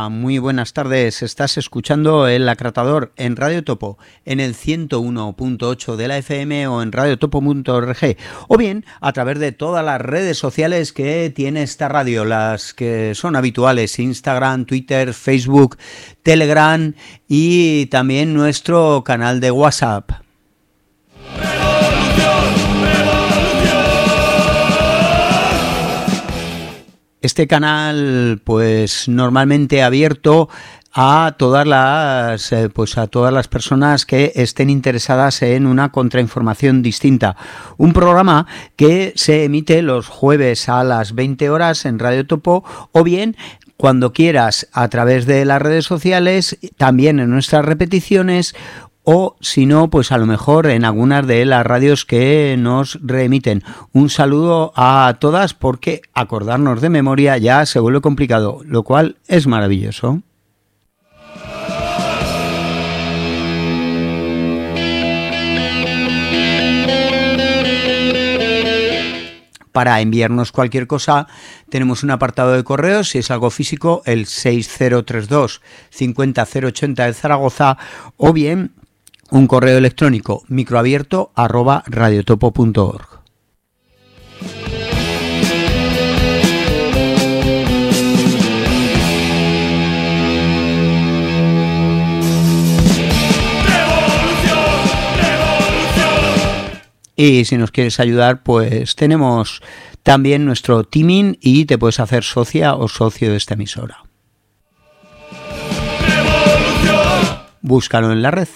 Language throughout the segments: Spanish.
Hola, muy buenas tardes. Estás escuchando El Acratador en Radio Topo, en el 101.8 de la FM o en radiotopo.org, o bien a través de todas las redes sociales que tiene esta radio, las que son habituales: Instagram, Twitter, Facebook, Telegram y también nuestro canal de WhatsApp. Este canal, pues normalmente abierto a todas las personas que estén interesadas en una contrainformación distinta. Un programa que se emite los jueves a las 20 horas en Radio Topo, o bien cuando quieras a través de las redes sociales, también en nuestras repeticiones, o si no, pues a lo mejor en algunas de las radios que nos reemiten. Un saludo a todas, porque acordarnos de memoria ya se vuelve complicado, lo cual es maravilloso. Para enviarnos cualquier cosa tenemos un apartado de correos, si es algo físico, el 6032 50080 de Zaragoza, o bien un correo electrónico microabierto@radiotopo.org. Y si nos quieres ayudar, pues tenemos también nuestro teaming y te puedes hacer socia o socio de esta emisora. Búscalo en la red.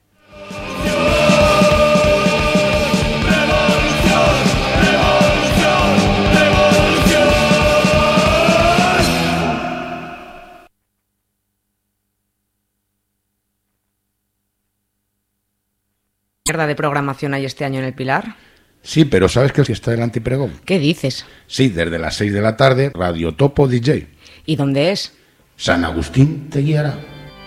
¿Mierda de programación hay este año en el Pilar? Sí, pero ¿sabes que está el antipregón? ¿Qué dices? Sí, desde las 6 de la tarde, Radio Topo DJ. ¿Y dónde es? San Agustín te guiará.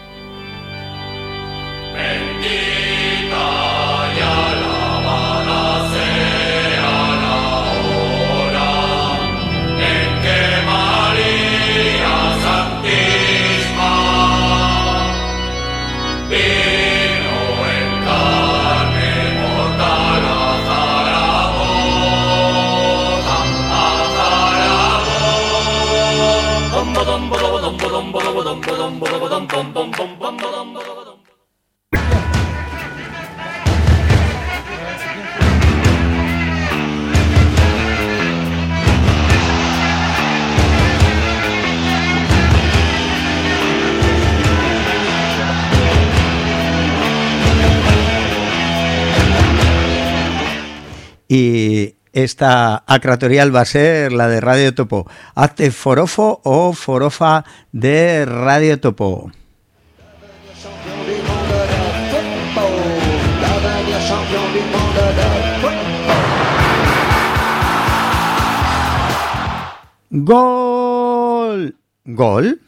Y esta acratorial va a ser la de Radio Topo. Hazte forofo o forofa de Radio Topo. ¡Gol! ¿Gol?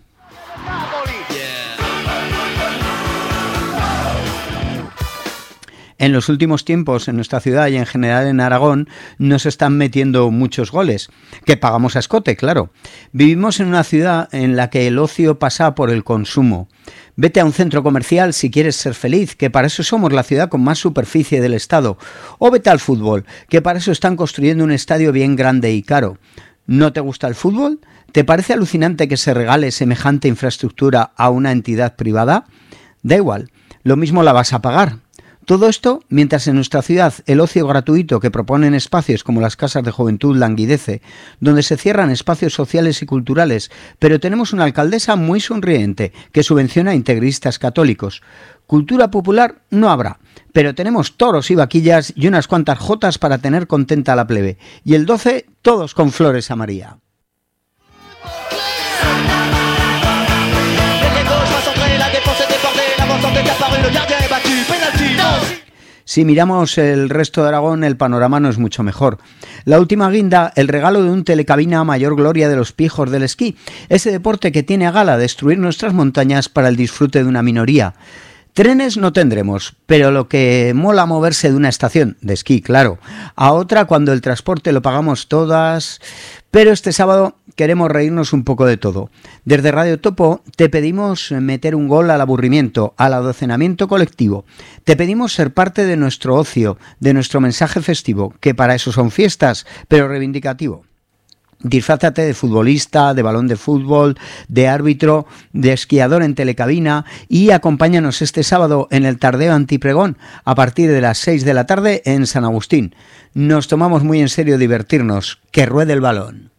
En los últimos tiempos en nuestra ciudad y en general en Aragón nos están metiendo muchos goles, que pagamos a escote, claro. Vivimos en una ciudad en la que el ocio pasa por el consumo. Vete a un centro comercial si quieres ser feliz, que para eso somos la ciudad con más superficie del estado. O vete al fútbol, que para eso están construyendo un estadio bien grande y caro. ¿No te gusta el fútbol? ¿Te parece alucinante que se regale semejante infraestructura a una entidad privada? Da igual, lo mismo la vas a pagar. Todo esto mientras en nuestra ciudad el ocio gratuito que proponen espacios como las casas de juventud languidece, donde se cierran espacios sociales y culturales, pero tenemos una alcaldesa muy sonriente que subvenciona a integristas católicos. Cultura popular no habrá, pero tenemos toros y vaquillas y unas cuantas jotas para tener contenta a la plebe. Y el 12, todos con flores a María. Si miramos el resto de Aragón, el panorama no es mucho mejor. La última guinda, el regalo de un telecabina a mayor gloria de los pijos del esquí, ese deporte que tiene a gala destruir nuestras montañas para el disfrute de una minoría. Trenes no tendremos, pero lo que mola moverse de una estación, de esquí, claro, a otra cuando el transporte lo pagamos todas. Pero este sábado queremos reírnos un poco de todo. Desde Radio Topo te pedimos meter un gol al aburrimiento, al adocenamiento colectivo. Te pedimos ser parte de nuestro ocio, de nuestro mensaje festivo, que para eso son fiestas, pero reivindicativo. Disfrázate de futbolista, de balón de fútbol, de árbitro, de esquiador en telecabina y acompáñanos este sábado en el Tardeo Antipregón a partir de las 6 de la tarde en San Agustín. Nos tomamos muy en serio divertirnos. ¡Que ruede el balón!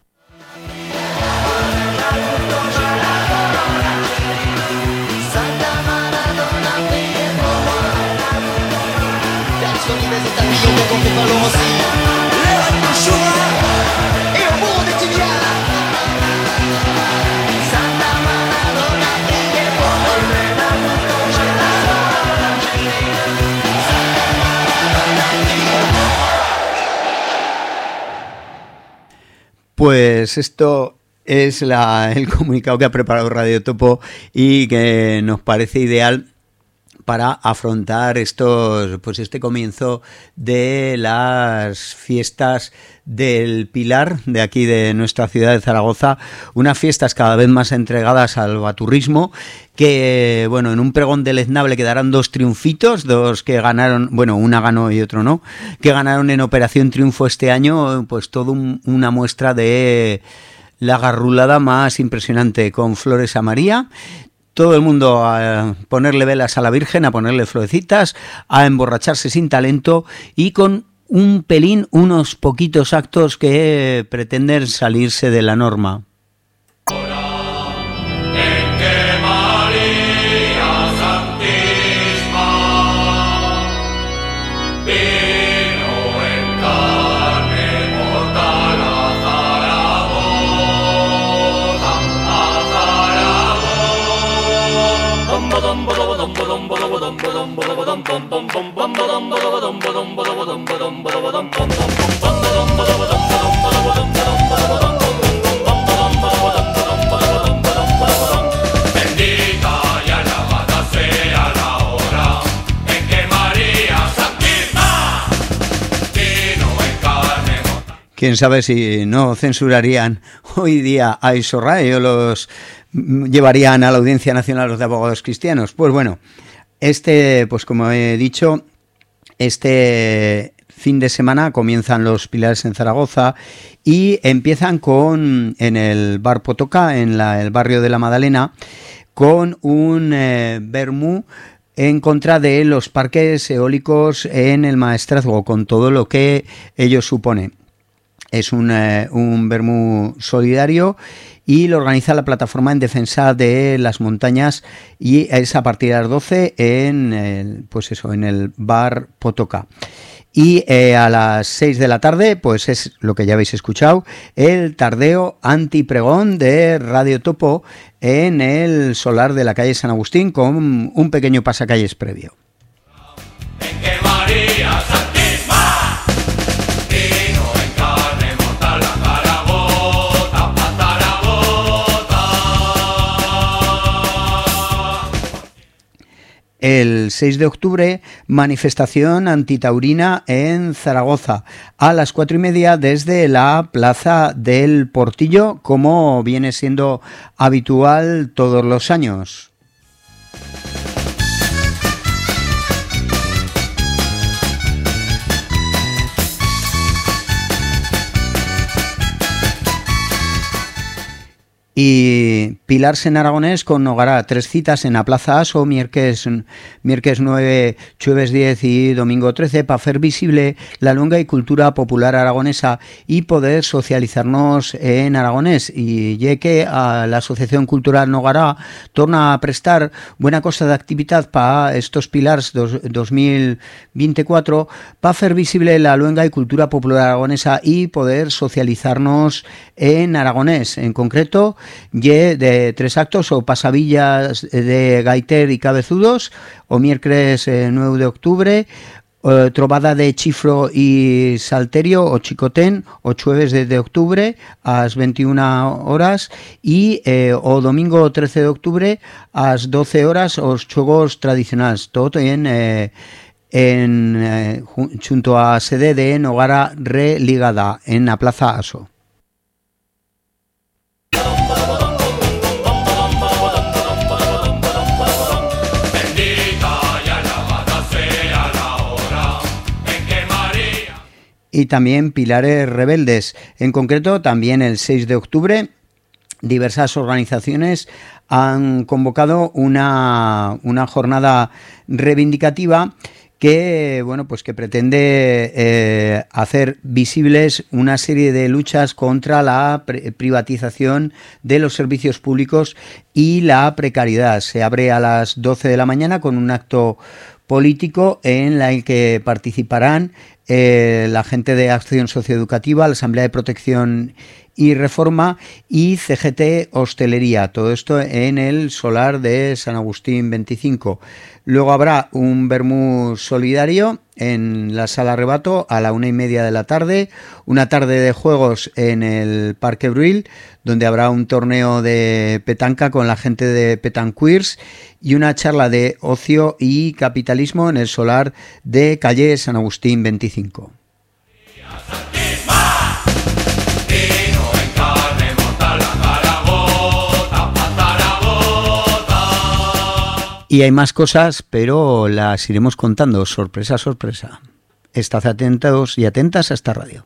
Pues esto es el comunicado que ha preparado Radio Topo y que nos parece ideal para afrontar este comienzo de las fiestas del Pilar, de aquí de nuestra ciudad de Zaragoza, unas fiestas cada vez más entregadas al baturrismo, que bueno, en un pregón deleznable quedarán 2 triunfitos, 2 que ganaron, bueno, una ganó y otro no, que ganaron en Operación Triunfo este año, pues todo una muestra de la garrulada más impresionante, con flores a María. Todo el mundo a ponerle velas a la Virgen, a ponerle florecitas, a emborracharse sin talento y con unos poquitos actos que pretenden salirse de la norma. Quién sabe si no censurarían hoy día a Isorrae o los llevarían a la Audiencia Nacional de Abogados Cristianos. Pues bueno, pues como he dicho, este fin de semana comienzan los Pilares en Zaragoza y empiezan en el Bar Potoca, en el barrio de la Madalena, con un vermú en contra de los parques eólicos en el Maestrazgo, con todo lo que ello supone. Es un vermú solidario y lo organiza la Plataforma en Defensa de las Montañas y es a partir de las 12 en el Bar Potoca. Y a las 6 de la tarde, pues es lo que ya habéis escuchado, el Tardeo Antipregón de Radio Topo en el solar de la calle San Agustín con un pequeño pasacalles previo. El 6 de octubre, manifestación antitaurina en Zaragoza, a las 4:30 desde la Plaza del Portillo, como viene siendo habitual todos los años. Y Pilars en aragonés con Nogará, 3 citas en la Plaza Aso, miércoles 9, jueves 10 y domingo 13, para hacer visible la luenga y cultura popular aragonesa y poder socializarnos en aragonés. Y ya que a la Asociación Cultural Nogará torna a prestar buena cosa de actividad para estos Pilars 2024, para hacer visible la luenga y cultura popular aragonesa y poder socializarnos en aragonés. En concreto, de 3 actos o pasavillas de gaiter y cabezudos, o miércoles 9 de octubre, trobada de chifro y salterio o chicotén, o jueves de octubre a las 21 horas y o domingo 13 de octubre a las 12 horas os juegos tradicionales, todo junto a sede de Nogara Religada en la Plaza Aso. y también Pilares Rebeldes. En concreto, también el 6 de octubre, diversas organizaciones han convocado una jornada reivindicativa que, bueno, pues que pretende hacer visibles una serie de luchas contra la privatización de los servicios públicos y la precariedad. Se abre a las 12 de la mañana con un acto político en el que participarán la gente de Acción Socioeducativa, la Asamblea de Protección y Reforma y CGT Hostelería. Todo esto en el solar de San Agustín 25. Luego habrá un vermú solidario en la Sala Arrebato a la 1:30 de la tarde, una tarde de juegos en el Parque Bruil, donde habrá un torneo de petanca con la gente de Petanqueers y una charla de ocio y capitalismo en el solar de calle San Agustín 25. Y hay más cosas, pero las iremos contando, sorpresa, sorpresa. Estad atentos y atentas a esta radio.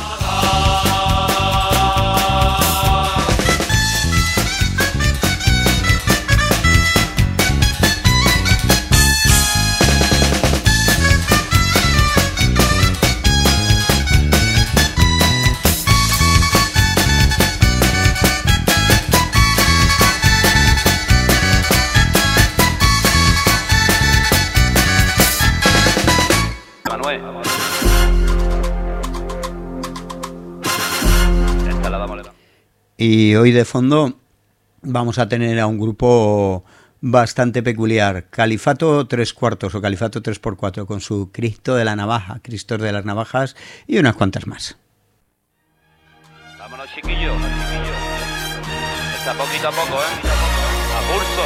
Y hoy de fondo vamos a tener a un grupo bastante peculiar, Califato 3/4 o Califato 3x4, con su Cristo de la Navaja, Cristos de las Navajas y unas cuantas más. Vámonos, chiquillos. Está poquito a poco, a pulso.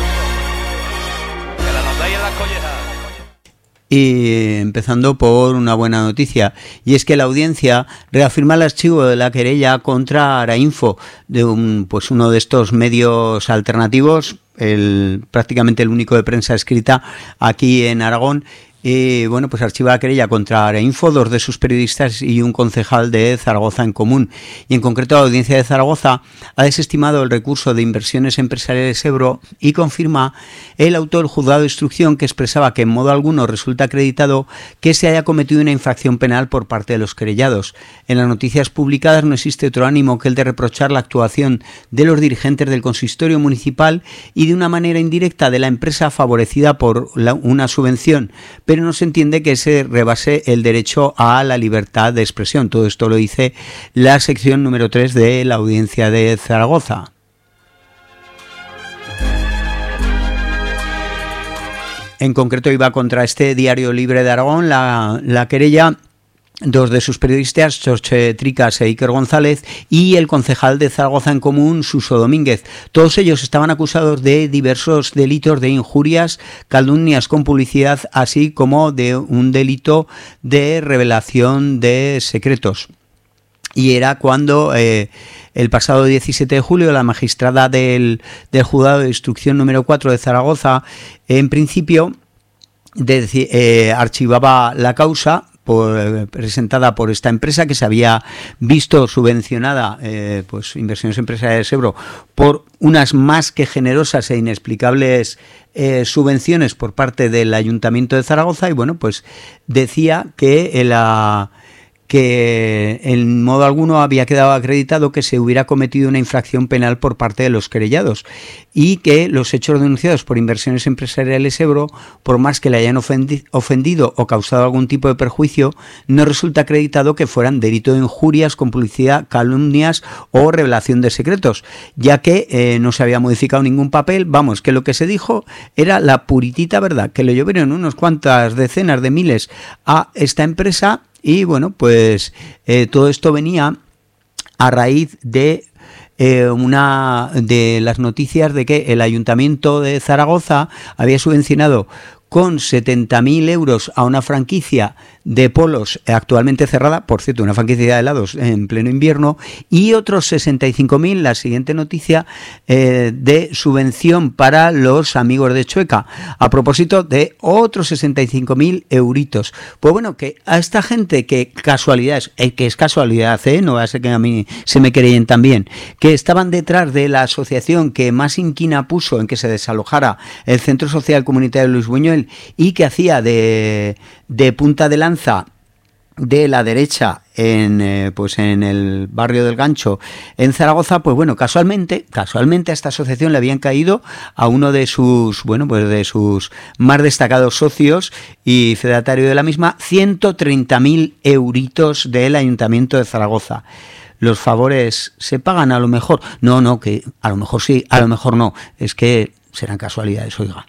Que la notáis en las collejas. Y empezando por una buena noticia, y es que la audiencia reafirma el archivo de la querella contra Arainfo, de uno de estos medios alternativos, prácticamente el único de prensa escrita aquí en Aragón. Y bueno, pues archiva la querella contra Arainfo, 2 de sus periodistas y un concejal de Zaragoza en Común. Y en concreto la audiencia de Zaragoza ha desestimado el recurso de Inversiones Empresariales Ebro y confirma el auto del juzgado de instrucción, que expresaba que en modo alguno resulta acreditado que se haya cometido una infracción penal por parte de los querellados. En las noticias publicadas no existe otro ánimo que el de reprochar la actuación de los dirigentes del consistorio municipal y de una manera indirecta de la empresa favorecida por una subvención, pero no se entiende que se rebase el derecho a la libertad de expresión. Todo esto lo dice la sección número 3 de la audiencia de Zaragoza. En concreto iba contra este Diario Libre de Aragón la querella, 2 de sus periodistas, Jorge Tricas e Iker González, y el concejal de Zaragoza en Común, Suso Domínguez. Todos ellos estaban acusados de diversos delitos de injurias, calumnias con publicidad, así como de un delito de revelación de secretos. Y era cuando el pasado 17 de julio la magistrada del juzgado de instrucción número 4 de Zaragoza, en principio, archivaba la causa presentada por esta empresa, que se había visto subvencionada, Inversiones Empresariales Ebro, por unas más que generosas e inexplicables subvenciones por parte del Ayuntamiento de Zaragoza. Y bueno, pues decía que en modo alguno había quedado acreditado que se hubiera cometido una infracción penal por parte de los querellados, y que los hechos denunciados por Inversiones Empresariales Ebro, por más que le hayan ofendido o causado algún tipo de perjuicio, no resulta acreditado que fueran delito de injurias con publicidad, calumnias o revelación de secretos, ya que no se había modificado ningún papel. Vamos, que lo que se dijo era la puritita verdad, que le llovieron unos cuantas decenas de miles a esta empresa. Y bueno, pues todo esto venía a raíz de de las noticias de que el Ayuntamiento de Zaragoza había subvencionado con 70.000 euros a una franquicia de Polos, actualmente cerrada, por cierto, una franquicia de helados en pleno invierno, y otros 65.000, la siguiente noticia, de subvención para los amigos de Chueca, a propósito de otros 65.000 euritos. Pues bueno, que a esta gente que que es casualidad, no va a ser que a mí se me creen también, que estaban detrás de la asociación que más inquina puso en que se desalojara el Centro Social Comunitario Luis Buñuel y que hacía de punta de lanza de la derecha en el barrio del Gancho en Zaragoza, pues bueno, casualmente a esta asociación le habían caído a uno de sus de sus más destacados socios y fedatario de la misma 130.000 euritos del Ayuntamiento de Zaragoza. Los favores se pagan a lo mejor, no, que a lo mejor sí, a lo mejor no, es que serán casualidades, oiga.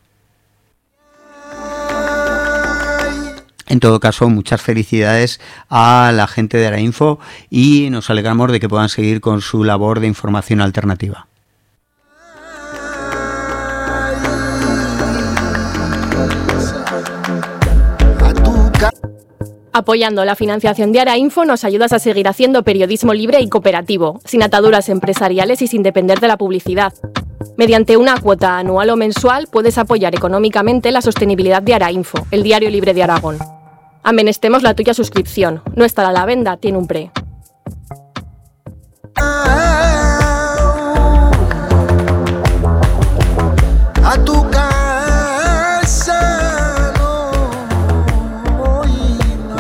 En todo caso, muchas felicidades a la gente de Arainfo y nos alegramos de que puedan seguir con su labor de información alternativa. Apoyando la financiación de Arainfo nos ayudas a seguir haciendo periodismo libre y cooperativo, sin ataduras empresariales y sin depender de la publicidad. Mediante una cuota anual o mensual puedes apoyar económicamente la sostenibilidad de Arainfo, el diario libre de Aragón. Amenestemos la tuya suscripción. No estará a la venta, tiene un pre. A tu casa no voy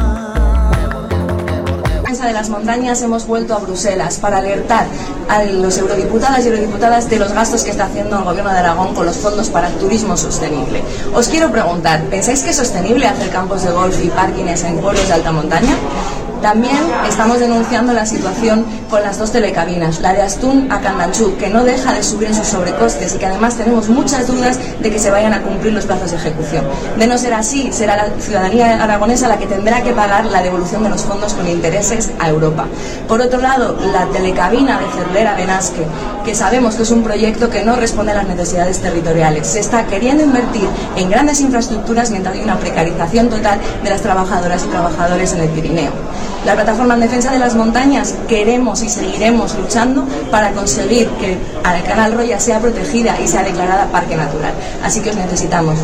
más. De las montañas hemos vuelto a Bruselas para alertar a los eurodiputadas y eurodiputadas de los gastos que está haciendo el Gobierno de Aragón con los fondos para el turismo sostenible. Os quiero preguntar, ¿pensáis que es sostenible hacer campos de golf y parkings en pueblos de alta montaña? También estamos denunciando la situación con las dos telecabinas, la de Astún a Candanchú, que no deja de subir en sus sobrecostes y que además tenemos muchas dudas de que se vayan a cumplir los plazos de ejecución. De no ser así, será la ciudadanía aragonesa la que tendrá que pagar la devolución de los fondos con intereses a Europa. Por otro lado, la telecabina de Cervera-Benasque, que sabemos que es un proyecto que no responde a las necesidades territoriales. Se está queriendo invertir en grandes infraestructuras mientras hay una precarización total de las trabajadoras y trabajadores en el Pirineo. La Plataforma en Defensa de las Montañas queremos y seguiremos luchando para conseguir que el Canal Roya sea protegida y sea declarada parque natural. Así que os necesitamos.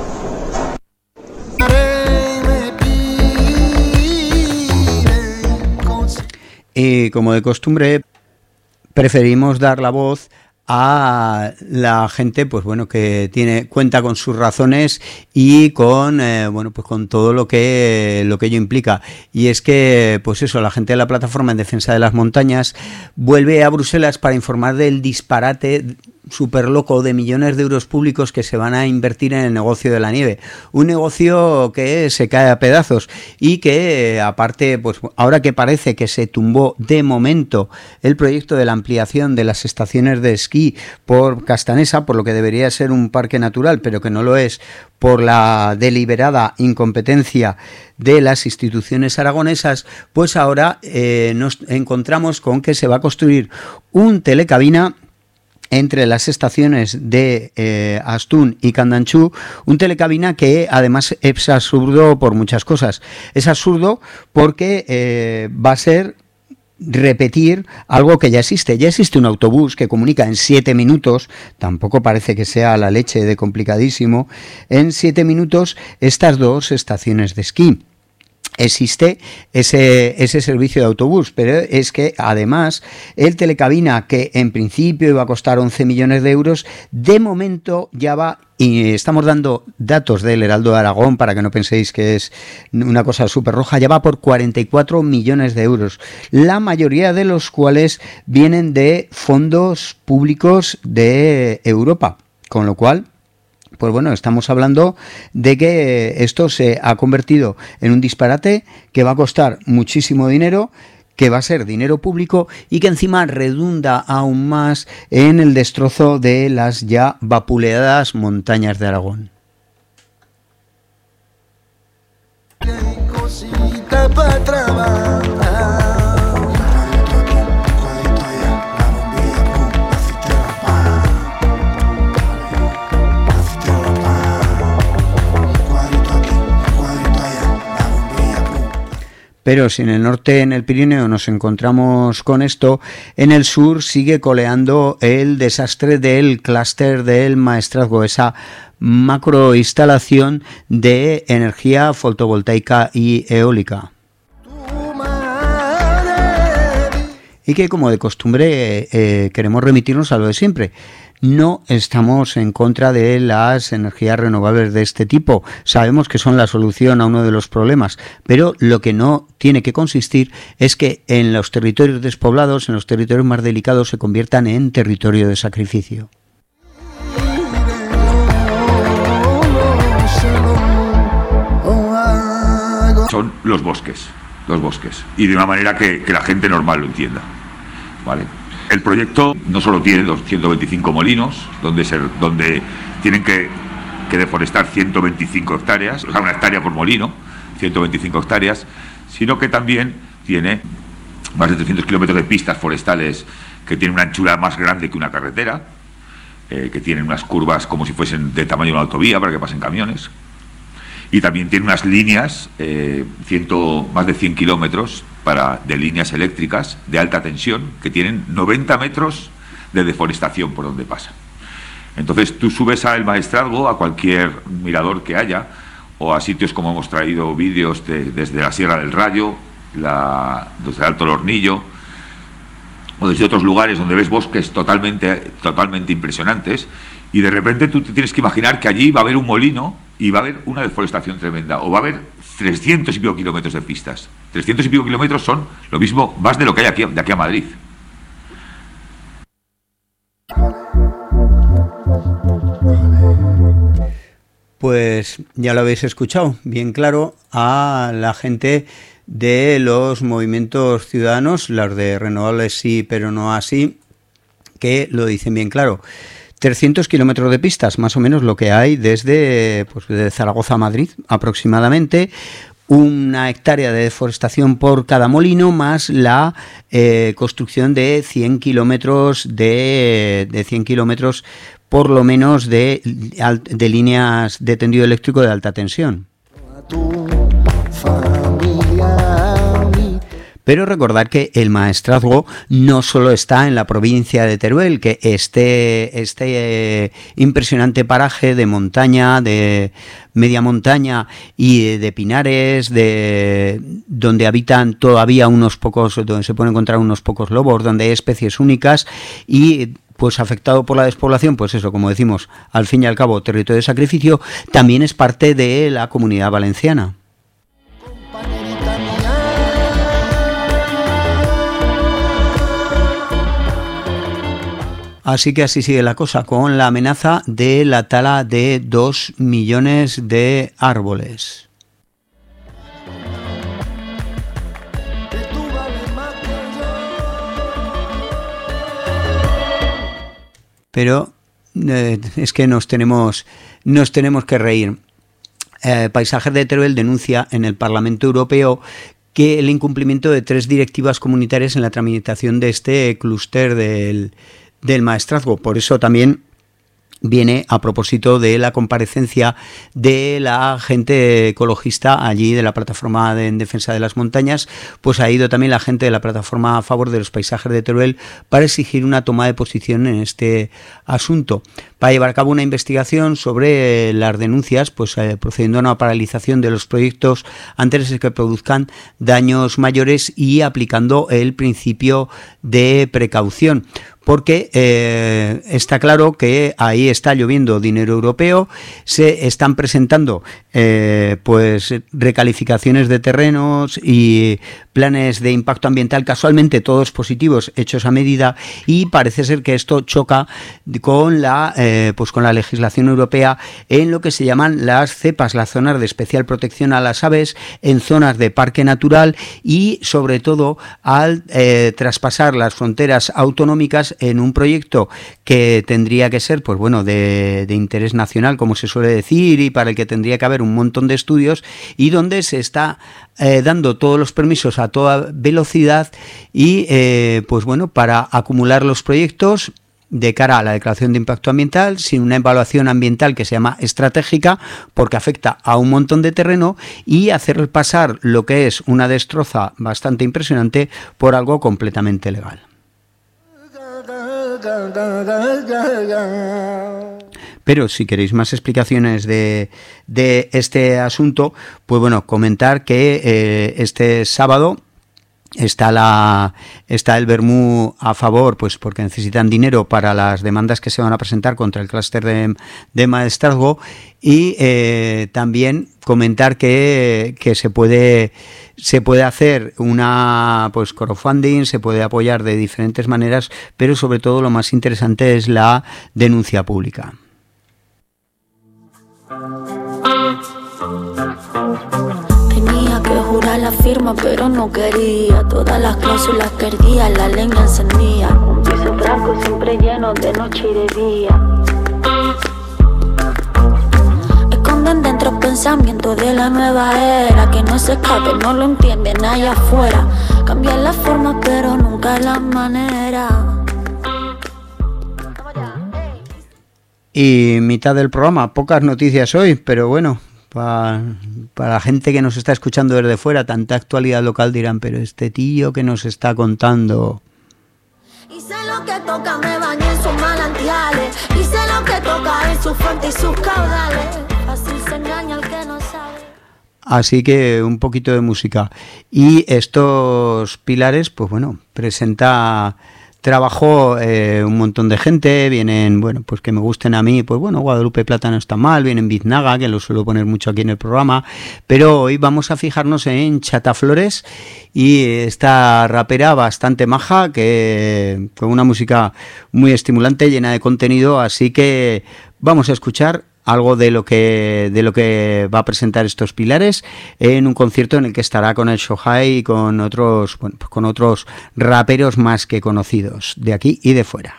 Y como de costumbre, preferimos dar la voz a la gente, pues bueno, que cuenta con sus razones y con con todo lo que ello implica. Y es que, pues eso, la gente de la Plataforma en Defensa de las Montañas vuelve a Bruselas para informar del disparate súper loco de millones de euros públicos que se van a invertir en el negocio de la nieve. Un negocio que se cae a pedazos y que, aparte, pues ahora que parece que se tumbó de momento el proyecto de la ampliación de las estaciones de esquí por Castanesa, por lo que debería ser un parque natural, pero que no lo es por la deliberada incompetencia de las instituciones aragonesas, pues ahora nos encontramos con que se va a construir un telecabina entre las estaciones de Astún y Candanchú, un telecabina que además es absurdo por muchas cosas. Es absurdo porque va a ser repetir algo que ya existe. Ya existe un autobús que comunica en 7 minutos, tampoco parece que sea la leche de complicadísimo, en 7 minutos estas dos estaciones de esquí. Existe ese servicio de autobús, pero es que además el telecabina, que en principio iba a costar 11 millones de euros, de momento ya va, y estamos dando datos del Heraldo de Aragón para que no penséis que es una cosa súper roja, ya va por 44 millones de euros, la mayoría de los cuales vienen de fondos públicos de Europa, con lo cual, pues bueno, estamos hablando de que esto se ha convertido en un disparate que va a costar muchísimo dinero, que va a ser dinero público y que encima redunda aún más en el destrozo de las ya vapuleadas montañas de Aragón. Pero si en el norte, en el Pirineo, nos encontramos con esto, en el sur sigue coleando el desastre del clúster del Maestrazgo, esa macroinstalación de energía fotovoltaica y eólica. Y que, como de costumbre, queremos remitirnos a lo de siempre. No estamos en contra de las energías renovables de este tipo. Sabemos que son la solución a uno de los problemas, pero lo que no tiene que consistir es que en los territorios despoblados, en los territorios más delicados, se conviertan en territorio de sacrificio. Son los bosques, y de una manera que la gente normal lo entienda, ¿vale? El proyecto no solo tiene 125 molinos, donde tienen que deforestar 125 hectáreas, o sea, una hectárea por molino, 125 hectáreas, sino que también tiene más de 300 kilómetros de pistas forestales que tienen una anchura más grande que una carretera, que tienen unas curvas como si fuesen de tamaño de una autovía para que pasen camiones, y también tiene unas líneas, más de 100 kilómetros de líneas eléctricas de alta tensión que tienen 90 metros de deforestación por donde pasa. Entonces tú subes a El Maestrazgo, a cualquier mirador que haya, o a sitios como hemos traído vídeos desde la Sierra del Rayo, desde el Alto Hornillo, o desde otros lugares donde ves bosques totalmente impresionantes, y de repente tú te tienes que imaginar que allí va a haber un molino y va a haber una deforestación tremenda, o va a haber 300 y pico kilómetros de pistas. 300 y pico kilómetros son lo mismo, más de lo que hay de aquí a Madrid. Pues ya lo habéis escuchado, bien claro, a la gente de los movimientos ciudadanos, los de renovables sí, pero no así, que lo dicen bien claro. 300 kilómetros de pistas, más o menos lo que hay desde Zaragoza a Madrid aproximadamente, una hectárea de deforestación por cada molino, más la construcción de 100 kilómetros de 100 kilómetros por lo menos de líneas de tendido eléctrico de alta tensión. Pero recordad que el Maestrazgo no solo está en la provincia de Teruel, que este impresionante paraje de montaña, de media montaña y de pinares, donde habitan todavía donde se pueden encontrar unos pocos lobos, donde hay especies únicas y pues afectado por la despoblación, pues eso, como decimos, al fin y al cabo, territorio de sacrificio, también es parte de la Comunidad Valenciana. Así que así sigue la cosa, con la amenaza de la tala de 2 millones de árboles. Pero es que nos tenemos que reír. Paisajes de Teruel denuncia en el Parlamento Europeo que el incumplimiento de 3 directivas comunitarias en la tramitación de este clúster del Maestrazgo. Por eso también viene a propósito de la comparecencia de la gente ecologista allí de la plataforma en defensa de las montañas, pues ha ido también la gente de la plataforma a favor de los paisajes de Teruel para exigir una toma de posición en este asunto, para llevar a cabo una investigación sobre las denuncias, pues procediendo a una paralización de los proyectos antes de que produzcan daños mayores y aplicando el principio de precaución. Porque está claro que ahí está lloviendo dinero europeo, se están presentando pues recalificaciones de terrenos y planes de impacto ambiental, casualmente todos positivos, hechos a medida, y parece ser que esto choca con la legislación europea en lo que se llaman las cepas, las zonas de especial protección a las aves, en zonas de parque natural y sobre todo al traspasar las fronteras autonómicas en un proyecto que tendría que ser pues bueno de interés nacional, como se suele decir, y para el que tendría que haber un montón de estudios, y donde se está dando todos los permisos a toda velocidad y pues bueno, para acumular los proyectos de cara a la declaración de impacto ambiental, sin una evaluación ambiental que se llama estratégica, porque afecta a un montón de terreno, y hacer pasar lo que es una destroza bastante impresionante por algo completamente legal. Pero si queréis más explicaciones de este asunto, pues bueno, comentar que este sábado está el Bermú a favor, pues porque necesitan dinero para las demandas que se van a presentar contra el clúster de Maestrazgo, y también comentar que se puede hacer una pues crowdfunding, se puede apoyar de diferentes maneras, pero sobre todo lo más interesante es la denuncia pública. Tenía que jurar la firma, pero no quería. Todas las cláusulas perdía, la leña encendía. Un piso blanco siempre lleno de noche y de día. Esconden dentro pensamientos de la nueva era, que no se escape, no lo entienden allá afuera. Cambian la forma, pero nunca la manera. Y mitad del programa, pocas noticias hoy, pero bueno, para la gente que nos está escuchando desde fuera, tanta actualidad local, dirán, pero este tío que nos está contando. Y sé lo que toca, me bañé en sus manantiales. Y sé lo que toca en sus fuentes y sus caudales. Fácil se engaña al que no sabe. Así que un poquito de música. Y estos pilares, pues bueno, trabajó un montón de gente, vienen, bueno, pues que me gusten a mí, pues bueno, Guadalupe Plata no está mal, vienen Biznaga, que lo suelo poner mucho aquí en el programa, pero hoy vamos a fijarnos en Chata Flores y esta rapera bastante maja, que con una música muy estimulante, llena de contenido, así que vamos a escuchar algo de lo que va a presentar estos pilares en un concierto en el que estará con el Shohai y con otros raperos más que conocidos de aquí y de fuera.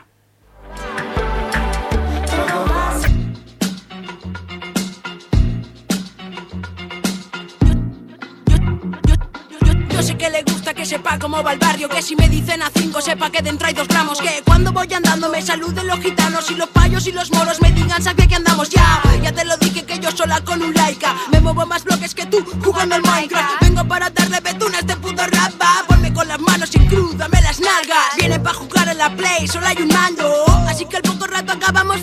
Yo sé que le gusta que sepa cómo va el barrio, que si me dicen a 5 sepa que dentro hay 2 gramos, que cuando voy andando me saluden los gitanos y los payos y los moros me digan sabía que andamos ya. Ya te lo dije que yo sola con un laica me muevo más bloques que tú jugando al Minecraft. Vengo para darle betún a este puto rap, ponme con las manos sin cruz, dame las nalgas. Vienen para jugar en la play, solo hay un mando, así que al poco rato acabamos.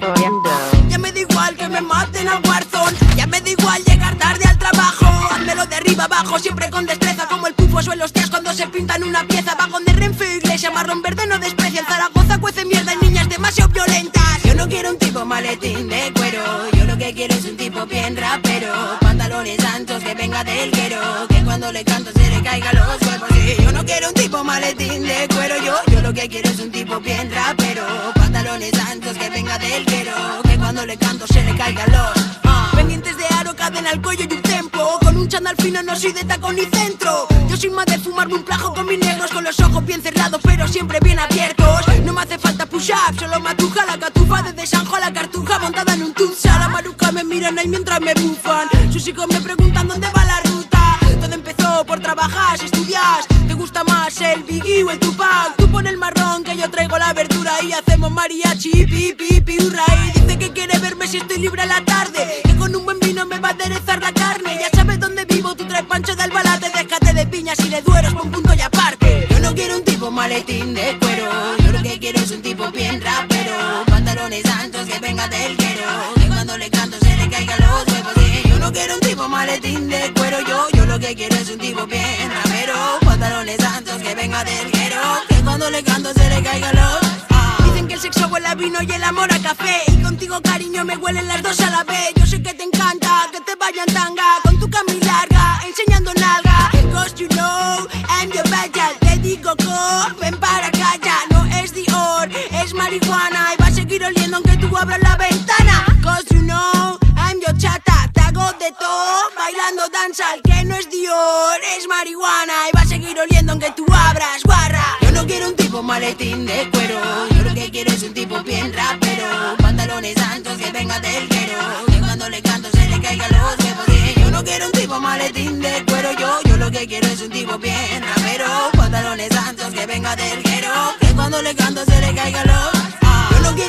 Ya me da igual que me maten al Warzone, ya me da igual llegar tarde al trabajo. Házmelo de arriba abajo, siempre con destreza, como el pufo suelos tías cuando se pintan una pieza. Vagón de Renfe, iglesia, marrón verde no desprecia. En Zaragoza cuece mierda y niñas demasiado violentas. Yo no quiero un tipo maletín de cuero, yo lo que quiero es un tipo bien rapero. Pantalones anchos que venga del guero, que cuando le canto se le caigan los huevos. Sí, yo no quiero un tipo maletín de cuero, yo lo que quiero es un tipo bien rapero. Pantalones anchos que venga del guero, que cuando le canto se le caigan los pendientes de aro, cadena al cuello y un tempo. Con un chándal fino no soy de tacón ni centro. Yo soy más de fumarme un plajo con mis negros, con los ojos bien cerrados pero siempre bien abiertos. No me hace falta push-up, solo matuja la catufa. Desde Sanjo a la Cartuja, montada en un Tunsa. La maruca me miran ahí mientras me bufan. Sus hijos me preguntan dónde va la ruta. Todo empezó por trabajar, si estudias. ¿Te gusta más el Biggie o el Tupac? Tú pon el marrón que yo traigo la verdura y hacemos mariachi, pi, piurra. Y dice que quiere verme si estoy libre a la tarde, que con un buen vino me va a aderezar la carne. Ya sabes dónde vivo, tú traes pancho de Albalate. Déjate de piñas y de dueros, pon punto y aparte. Yo no quiero un tipo maletín de cuero, yo lo que quiero es un tipo bien rapero. Pantalones anchos que venga del guero, que cuando le canto se le caigan los huevos. Sí, yo no quiero un tipo maletín de cuero, yo lo que quiero es un tipo bien rapero. Pantalones anchos que venga del guero, que cuando le canto se le caigan los. Dicen que el sexo huele a vino y el amor a café, y contigo cariño me huelen las dos a la vez. Yo sé que te encanta que te vayan tanga, con tu cami larga, enseñando nalga. Cause you know, I'm your bad. Te digo go, ven para acá ya. No es Dior, es marihuana, y va a seguir oliendo aunque tú abras la ventana. Cause you know, I'm your chata. Te hago de todo, bailando danza. El que no es Dior, es marihuana, y va a seguir oliendo aunque tú abras, guarra. Yo no quiero un tipo maletín de cuero, yo lo que quiero es un tipo bien rapero. Pantalones anchos que venga del guero, que cuando le canto se le caigan los huevos. Sí, yo no quiero un tipo maletín de cuero, yo lo que quiero es un tipo bien rapero. Pantalones anchos que venga del guero, que cuando le canto se le caigan los. Yo no quiero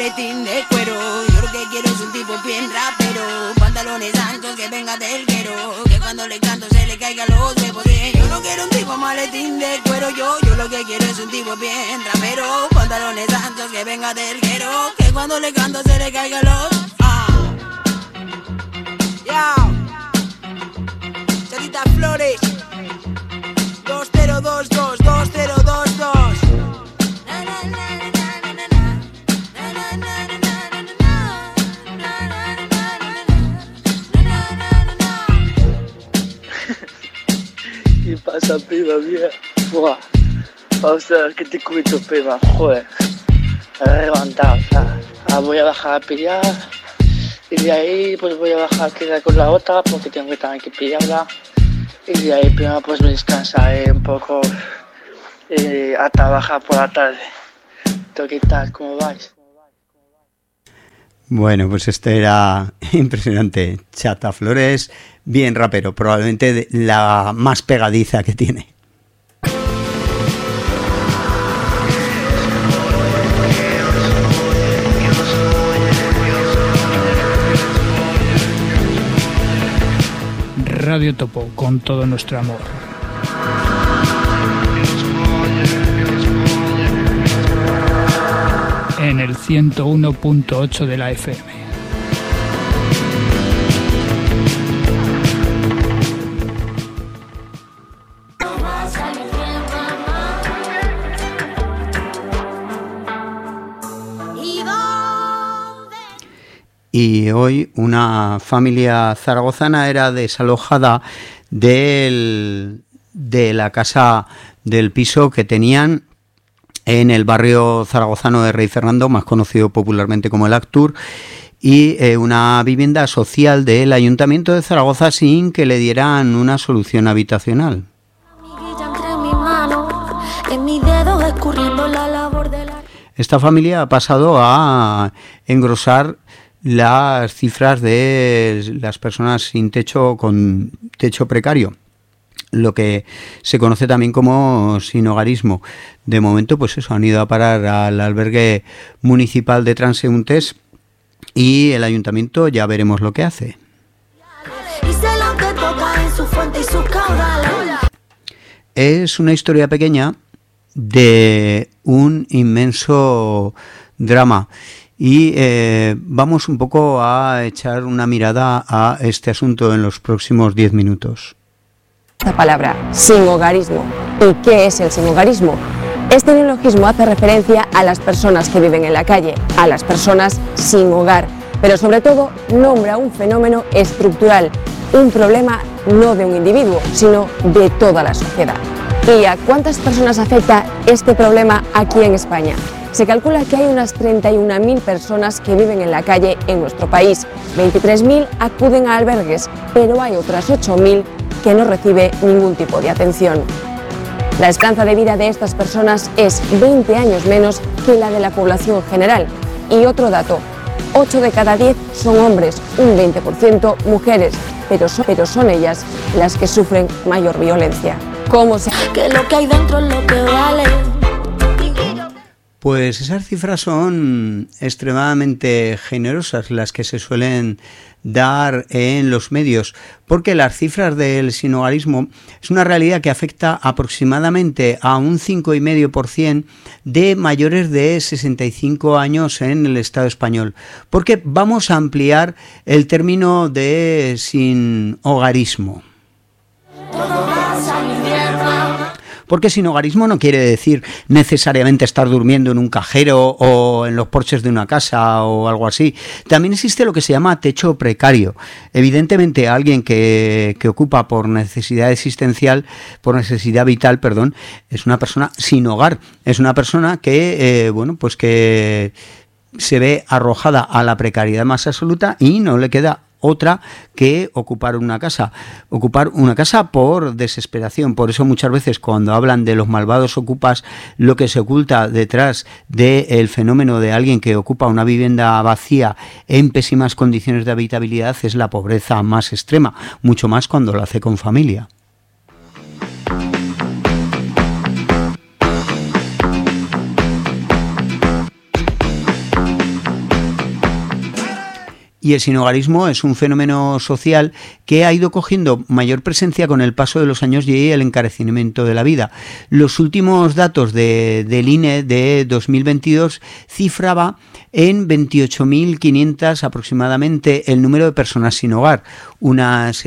maletín de cuero. Yo lo que quiero es un tipo bien rapero, pantalones anchos que venga del guero, que cuando le canto se le caigan los huevos. Yo no quiero un tipo maletín de cuero, yo lo que quiero es un tipo bien rapero, pantalones anchos que venga del guero, que cuando le canto se le caigan los... Chatita Flores 2022 2022. ¿Qué pasa, prima mía? Buah, vamos a ver qué te cuento, prima. Joder, me he levantado, voy a bajar a pillar y de ahí pues voy a bajar a quedar con la otra porque tengo que también que pillarla y de ahí prima pues me descansaré un poco a trabajar por la tarde. ¿Qué tal? ¿Cómo vais? Bueno, pues este era impresionante. Chata Flores, bien rapero, probablemente la más pegadiza que tiene. Radio Topo, con todo nuestro amor. En el 101.8 de la FM. Y hoy una familia zaragozana era desalojada de la casa, del piso que tenían en el barrio zaragozano de Rey Fernando, más conocido popularmente como el Actur, y una vivienda social del Ayuntamiento de Zaragoza sin que le dieran una solución habitacional. Esta familia ha pasado a engrosar las cifras de las personas sin techo, con techo precario, lo que se conoce también como sinhogarismo. De momento, pues eso, han ido a parar al albergue municipal de transeúntes y el ayuntamiento ya veremos lo que hace. Es una historia pequeña de un inmenso drama. Y vamos un poco a echar una mirada a este asunto en los próximos 10 minutos. La palabra sinhogarismo. ¿Y qué es el sinhogarismo? Este neologismo hace referencia a las personas que viven en la calle, a las personas sin hogar, pero sobre todo nombra un fenómeno estructural, un problema no de un individuo, sino de toda la sociedad. ¿Y a cuántas personas afecta este problema aquí en España? Se calcula que hay unas 31.000 personas que viven en la calle en nuestro país. 23.000 acuden a albergues, pero hay otras 8.000 que no reciben ningún tipo de atención. La esperanza de vida de estas personas es 20 años menos que la de la población general. Y otro dato, 8 de cada 10 son hombres, un 20% mujeres, pero son ellas las que sufren mayor violencia. ¿Cómo se...? Que lo que hay dentro es lo que vale. Pues esas cifras son extremadamente generosas las que se suelen dar en los medios, porque las cifras del sinhogarismo es una realidad que afecta aproximadamente a un 5,5% de mayores de 65 años en el Estado español, porque vamos a ampliar el término de sinhogarismo. Porque sinhogarismo no quiere decir necesariamente estar durmiendo en un cajero o en los porches de una casa o algo así. También existe lo que se llama techo precario. Evidentemente, alguien que ocupa por necesidad existencial, por necesidad vital, perdón, es una persona sin hogar. Es una persona que, pues que se ve arrojada a la precariedad más absoluta y no le queda otra que ocupar una casa por desesperación. Por eso muchas veces cuando hablan de los malvados ocupas, lo que se oculta detrás del fenómeno de alguien que ocupa una vivienda vacía en pésimas condiciones de habitabilidad es la pobreza más extrema, mucho más cuando lo hace con familia. Y el sinhogarismo es un fenómeno social que ha ido cogiendo mayor presencia con el paso de los años y el encarecimiento de la vida. Los últimos datos del INE de 2022 cifraba en 28.500 aproximadamente el número de personas sin hogar, unas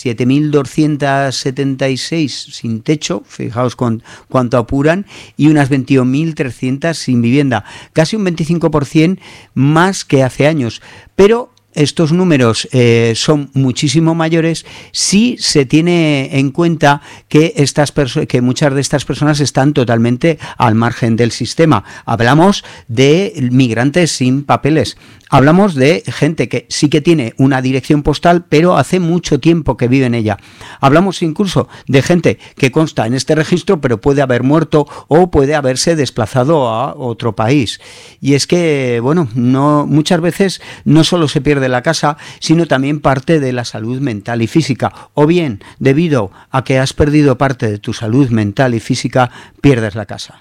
7.276 sin techo, fijaos con cuánto apuran, y unas 21.300 sin vivienda, casi un 25% más que hace años, pero estos números son muchísimo mayores si se tiene en cuenta que que muchas de estas personas están totalmente al margen del sistema. Hablamos de migrantes sin papeles. Hablamos de gente que sí que tiene una dirección postal, pero hace mucho tiempo que vive en ella. Hablamos incluso de gente que consta en este registro, pero puede haber muerto o puede haberse desplazado a otro país. Y es que, bueno, muchas veces no solo se pierde la casa, sino también parte de la salud mental y física. O bien, debido a que has perdido parte de tu salud mental y física, pierdes la casa.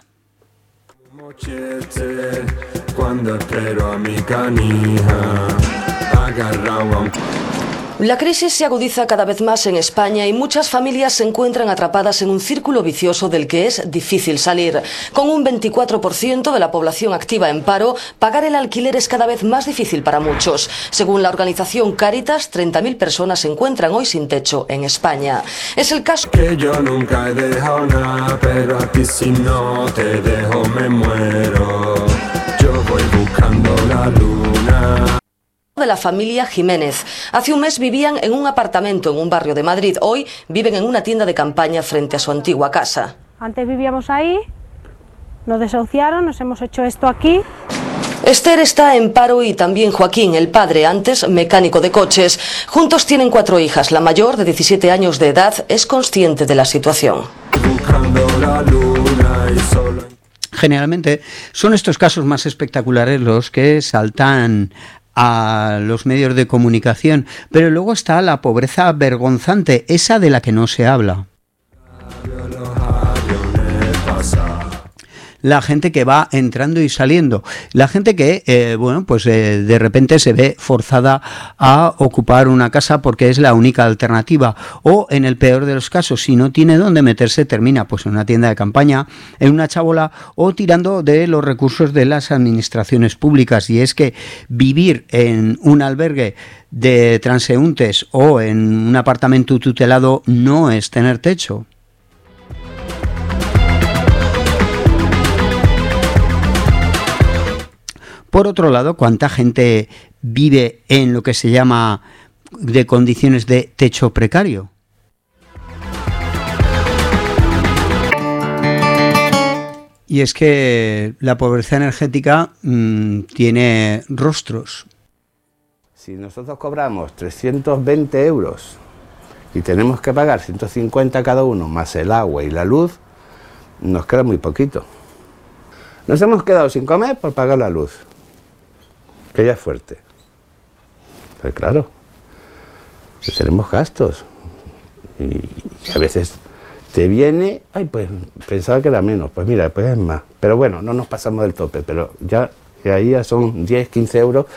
Cuando espero a mi canija, agarrado a un... La crisis se agudiza cada vez más en España y muchas familias se encuentran atrapadas en un círculo vicioso del que es difícil salir. Con un 24% de la población activa en paro, pagar el alquiler es cada vez más difícil para muchos. Según la organización Cáritas, 30.000 personas se encuentran hoy sin techo en España. Es el caso... Que yo nunca he dejado nada, pero a ti si no te dejo me muero. Yo voy buscando la luna. De la familia Jiménez. Hace un mes vivían en un apartamento en un barrio de Madrid. Hoy viven en una tienda de campaña frente a su antigua casa. Antes vivíamos ahí, nos desahuciaron, nos hemos hecho esto aquí. Esther está en paro y también Joaquín, el padre, antes mecánico de coches. Juntos tienen 4 hijas. La mayor, de 17 años de edad, es consciente de la situación. Buscando la luna y solo... Generalmente son estos casos más espectaculares los que saltan a los medios de comunicación, pero luego está la pobreza vergonzante, esa de la que no se habla. La gente que va entrando y saliendo, la gente que, de repente se ve forzada a ocupar una casa porque es la única alternativa, o en el peor de los casos, si no tiene dónde meterse, termina pues en una tienda de campaña, en una chabola o tirando de los recursos de las administraciones públicas. Y es que vivir en un albergue de transeúntes o en un apartamento tutelado no es tener techo. Por otro lado, ¿cuánta gente vive en lo que se llama de condiciones de techo precario? Y es que la pobreza energética tiene rostros. Si nosotros cobramos 320 euros y tenemos que pagar 150 cada uno, más el agua y la luz, nos queda muy poquito. Nos hemos quedado sin comer por pagar la luz, que ya es fuerte. Pues claro, pues tenemos gastos y a veces te viene, ay, pues pensaba que era menos, pues mira, pues es más. Pero bueno, no nos pasamos del tope, pero ya ahí ya son 10, 15 euros.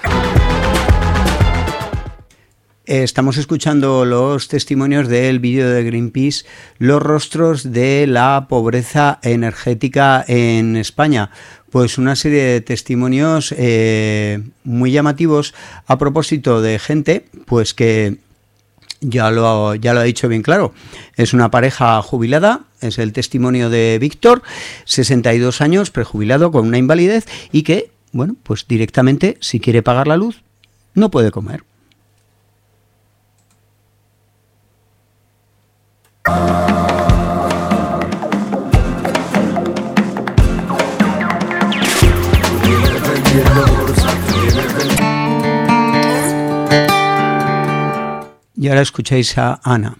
Estamos escuchando los testimonios del vídeo de Greenpeace, los rostros de la pobreza energética en España. Pues una serie de testimonios muy llamativos a propósito de gente pues que ya lo ha dicho bien claro. Es una pareja jubilada, es el testimonio de Víctor, 62 años, prejubilado con una invalidez y que, bueno, pues directamente si quiere pagar la luz no puede comer. Y ahora escucháis a Ana,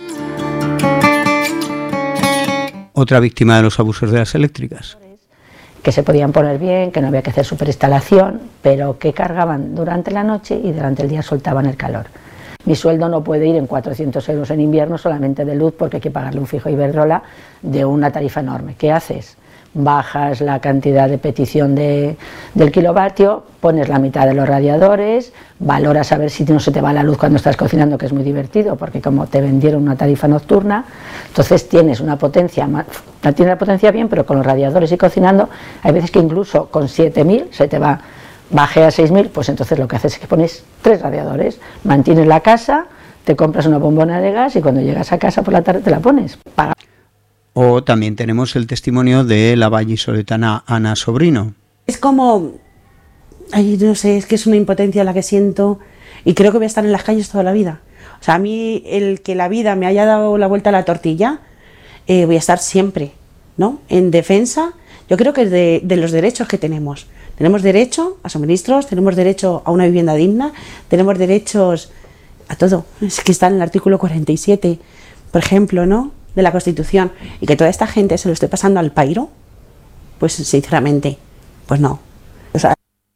otra víctima de los abusos de las eléctricas. Que se podían poner bien, que no había que hacer superinstalación, pero que cargaban durante la noche y durante el día soltaban el calor. Mi sueldo no puede ir en 400 euros en invierno solamente de luz porque hay que pagarle un fijo a Iberdrola de una tarifa enorme. ¿Qué haces? bajas la cantidad de petición del kilovatio, pones la mitad de los radiadores, valoras a ver si no se te va la luz cuando estás cocinando, que es muy divertido, porque como te vendieron una tarifa nocturna, entonces tienes una potencia, tienes la potencia bien, pero con los radiadores y cocinando, hay veces que incluso con 7.000 se te va, baje a 6.000, pues entonces lo que haces es que pones 3 radiadores, mantienes la casa, te compras una bombona de gas y cuando llegas a casa por la tarde te la pones. O también tenemos el testimonio de la vallisoletana Ana Sobrino. Es como, ay, no sé, es que es una impotencia la que siento y creo que voy a estar en las calles toda la vida. O sea, a mí el que la vida me haya dado la vuelta a la tortilla, voy a estar siempre, ¿no? En defensa, yo creo que de los derechos que tenemos. Tenemos derecho a suministros, tenemos derecho a una vivienda digna, tenemos derechos a todo. Es que está en el artículo 47, por ejemplo, ¿no?, de la Constitución, y que toda esta gente se lo esté pasando al pairo, pues sinceramente, pues no. O sea,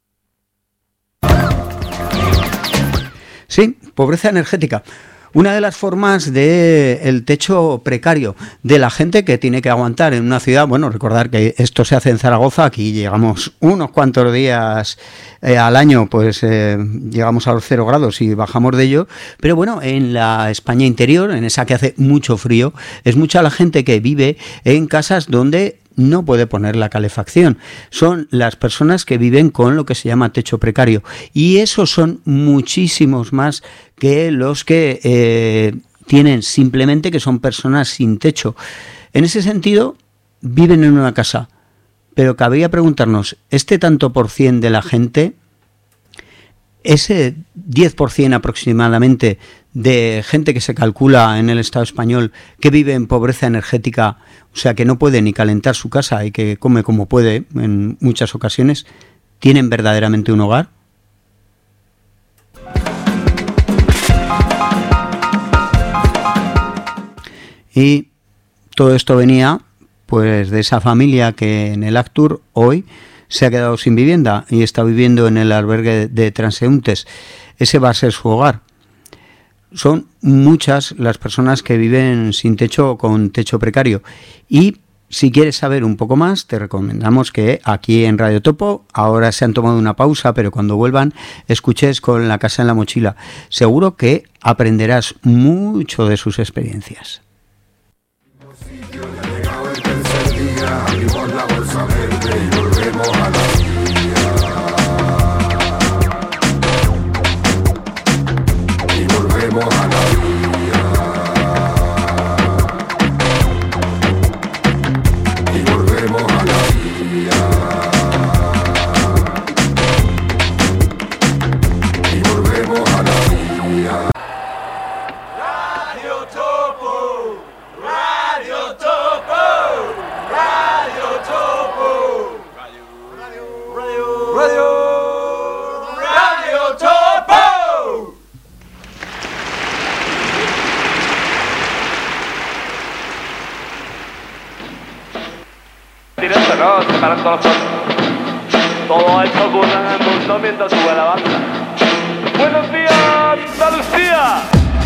sí, pobreza energética. Una de las formas del techo precario de la gente que tiene que aguantar en una ciudad, bueno, recordar que esto se hace en Zaragoza, aquí llegamos unos cuantos días al año, pues llegamos a los 0 grados y bajamos de ello, pero bueno, en la España interior, en esa que hace mucho frío, es mucha la gente que vive en casas donde no puede poner la calefacción. Son las personas que viven con lo que se llama techo precario, y esos son muchísimos más que los que tienen simplemente que son personas sin techo. En ese sentido, viven en una casa, pero cabría preguntarnos, ¿este tanto por cien de la gente, ese 10% aproximadamente de gente que se calcula en el Estado español que vive en pobreza energética, o sea que no puede ni calentar su casa y que come como puede en muchas ocasiones, tienen verdaderamente un hogar? Y todo esto venía pues de esa familia que en el Actur hoy se ha quedado sin vivienda y está viviendo en el albergue de transeúntes. Ese va a ser su hogar. Son muchas las personas que viven sin techo o con techo precario. Y si quieres saber un poco más, te recomendamos que aquí en Radio Topo, ahora se han tomado una pausa, pero cuando vuelvan, escuches con La Casa en la Mochila. Seguro que aprenderás mucho de sus experiencias. Abrimos la bolsa verde y volvemos a la vía. Y volvemos a la vía. Y volvemos a la vía. Y volvemos a la vía. Radio Topo. Radio Topo. Radio Topo. Radio Topo. Directo, ¿no? Se paran todos los pasos. Todo esto ocurre en el mundo mientras sube la banda. ¡Buenos días, Andalucía!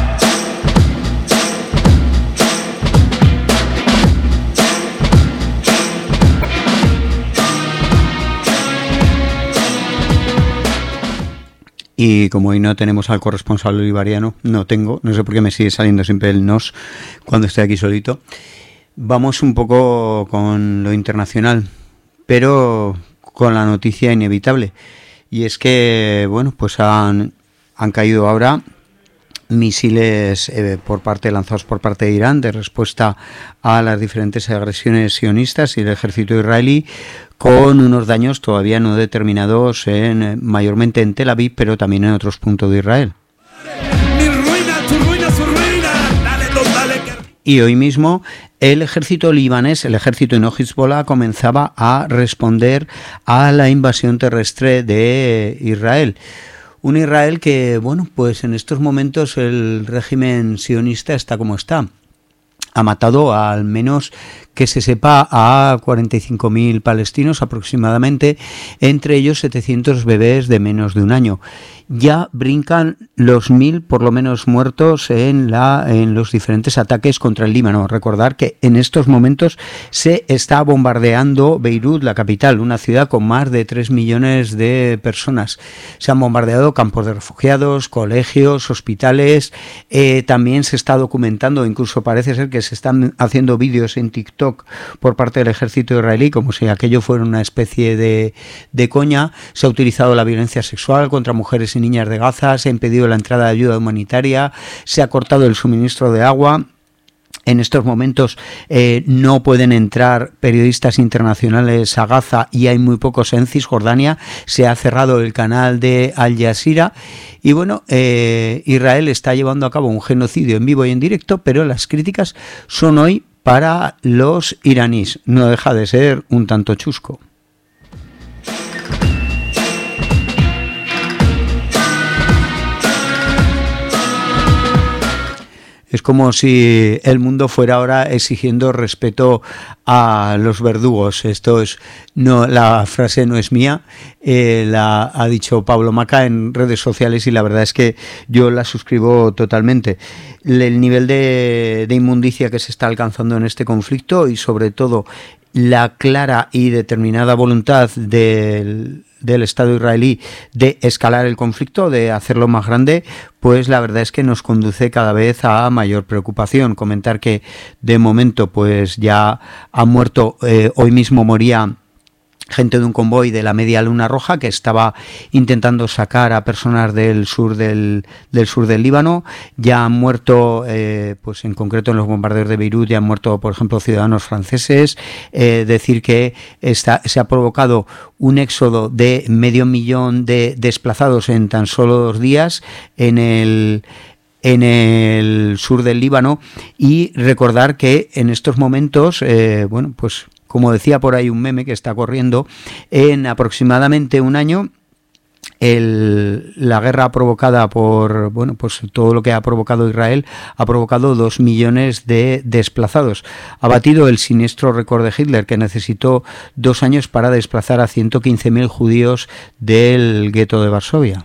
Y como hoy no tenemos al corresponsal bolivariano, no sé por qué me sigue saliendo siempre el nos cuando estoy aquí solito, vamos un poco con lo internacional, pero con la noticia inevitable. Y es que, bueno, pues han caído ahora misiles lanzados por parte de Irán de respuesta a las diferentes agresiones sionistas y el ejército israelí, con unos daños todavía no determinados mayormente en Tel Aviv, pero también en otros puntos de Israel. Y hoy mismo el ejército libanés, el ejército y no Hezbollah, comenzaba a responder a la invasión terrestre de Israel. Un Israel que, bueno, pues en estos momentos el régimen sionista está como está. Ha matado a al menos que se sepa, a 45.000 palestinos aproximadamente, entre ellos 700 bebés de menos de un año. Ya brincan los 1.000 por lo menos muertos en los diferentes ataques contra el Líbano. Recordar que en estos momentos se está bombardeando Beirut, la capital, una ciudad con más de 3 millones de personas. Se han bombardeado campos de refugiados, colegios, hospitales. También se está documentando, incluso parece ser que se están haciendo vídeos en TikTok por parte del ejército israelí, como si aquello fuera una especie de coña. Se ha utilizado la violencia sexual contra mujeres y niñas de Gaza, se ha impedido la entrada de ayuda humanitaria, se ha cortado el suministro de agua. En estos momentos no pueden entrar periodistas internacionales a Gaza y hay muy pocos en Cisjordania. Se ha cerrado el canal de Al Jazeera y bueno, Israel está llevando a cabo un genocidio en vivo y en directo, pero las críticas son hoy para los iraníes. No deja de ser un tanto chusco. Es como si el mundo fuera ahora exigiendo respeto a los verdugos. La frase no es mía, la ha dicho Pablo Maca en redes sociales y la verdad es que yo la suscribo totalmente. El nivel de inmundicia que se está alcanzando en este conflicto y sobre todo la clara y determinada voluntad del Estado israelí de escalar el conflicto, de hacerlo más grande, pues la verdad es que nos conduce cada vez a mayor preocupación. Comentar que de momento pues ya ha muerto, hoy mismo moría gente de un convoy de la Media Luna Roja que estaba intentando sacar a personas del sur del Líbano. Ya han muerto, pues en concreto en los bombardeos de Beirut, ya han muerto, por ejemplo, ciudadanos franceses. Decir que se ha provocado un éxodo de 500.000 de desplazados en tan solo 2 días en el sur del Líbano, y recordar que en estos momentos, pues como decía por ahí un meme que está corriendo, en aproximadamente un año la guerra provocada por pues todo lo que ha provocado Israel ha provocado 2 millones de desplazados. Ha batido el siniestro récord de Hitler, que necesitó 2 años para desplazar a 115.000 judíos del gueto de Varsovia.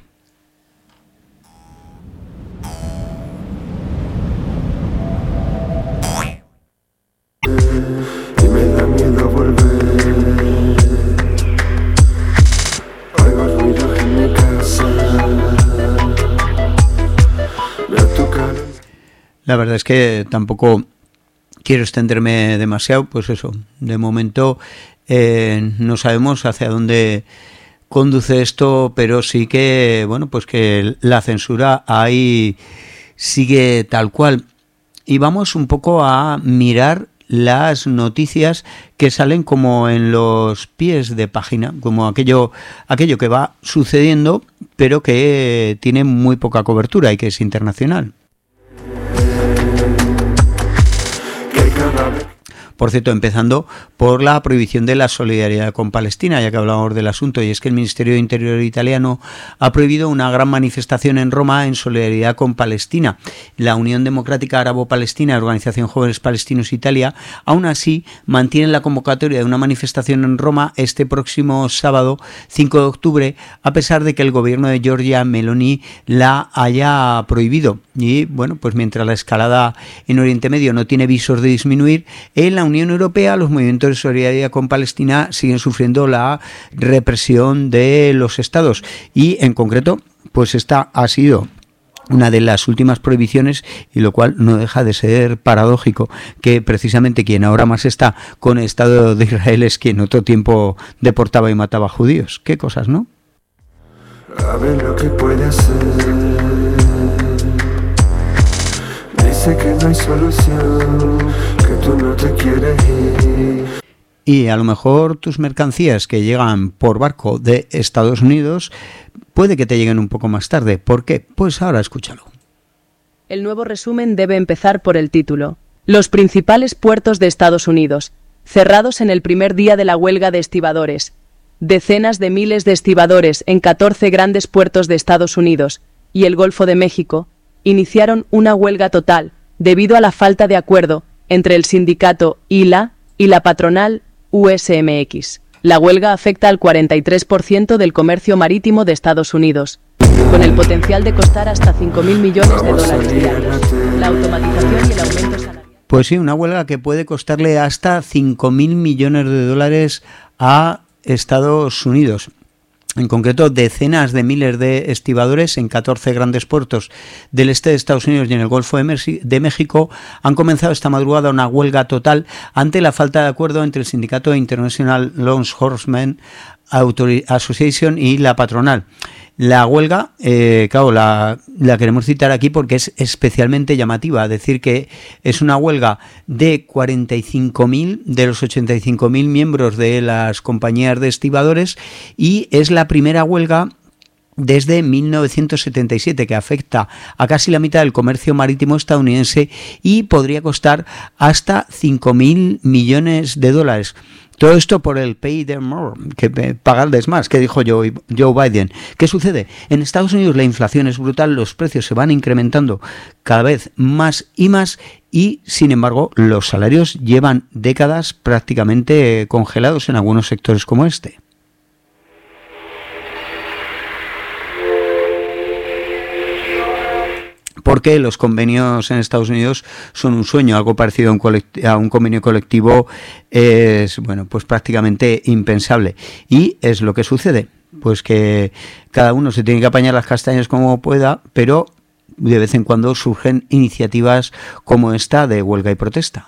La verdad es que tampoco quiero extenderme demasiado, pues eso, de momento no sabemos hacia dónde conduce esto, pero sí que, pues que la censura ahí sigue tal cual. Y vamos un poco a mirar las noticias que salen como en los pies de página, como aquello que va sucediendo, pero que tiene muy poca cobertura y que es internacional. Por cierto, empezando por la prohibición de la solidaridad con Palestina, ya que hablamos del asunto, y es que el Ministerio de Interior italiano ha prohibido una gran manifestación en Roma en solidaridad con Palestina. La Unión Democrática Árabo-Palestina, Organización Jóvenes Palestinos Italia, aún así mantiene la convocatoria de una manifestación en Roma este próximo sábado 5 de octubre, a pesar de que el gobierno de Giorgia Meloni la haya prohibido. Y pues mientras la escalada en Oriente Medio no tiene visos de disminuir, en la Unión Europea los movimientos de solidaridad con Palestina siguen sufriendo la represión de los estados, y en concreto pues esta ha sido una de las últimas prohibiciones, y lo cual no deja de ser paradójico que precisamente quien ahora más está con el Estado de Israel es quien otro tiempo deportaba y mataba judíos. Qué cosas, ¿no? A ver lo que puede hacer. Dice que no hay solución, que tú no te quieres ir. Y a lo mejor tus mercancías que llegan por barco de Estados Unidos puede que te lleguen un poco más tarde. ¿Por qué? Pues ahora escúchalo. El nuevo resumen debe empezar por el título. Los principales puertos de Estados Unidos, cerrados en el primer día de la huelga de estibadores. Decenas de miles de estibadores en 14 grandes puertos de Estados Unidos y el Golfo de México iniciaron una huelga total debido a la falta de acuerdo entre el sindicato ILA y la patronal USMX. La huelga afecta al 43% del comercio marítimo de Estados Unidos, con el potencial de costar hasta 5.000 millones de dólares diarios. La automatización y el aumento salarial. Pues sí, una huelga que puede costarle hasta 5.000 millones de dólares a Estados Unidos. En concreto, decenas de miles de estibadores en 14 grandes puertos del este de Estados Unidos y en el Golfo de México han comenzado esta madrugada una huelga total ante la falta de acuerdo entre el sindicato International Longshoremen Association y la patronal. La huelga, claro, la queremos citar aquí porque es especialmente llamativa, es decir, que es una huelga de 45.000 de los 85.000 miembros de las compañías de estibadores y es la primera huelga desde 1977 que afecta a casi la mitad del comercio marítimo estadounidense y podría costar hasta 5.000 millones de dólares. Todo esto por el pay them more, que pagarles más, que dijo Joe Biden. ¿Qué sucede? En Estados Unidos la inflación es brutal, los precios se van incrementando cada vez más y, sin embargo, los salarios llevan décadas prácticamente congelados en algunos sectores como este. Porque los convenios en Estados Unidos son un sueño, algo parecido a un convenio colectivo es, bueno, pues prácticamente impensable. Y es lo que sucede, pues que cada uno se tiene que apañar las castañas como pueda, pero de vez en cuando surgen iniciativas como esta de huelga y protesta.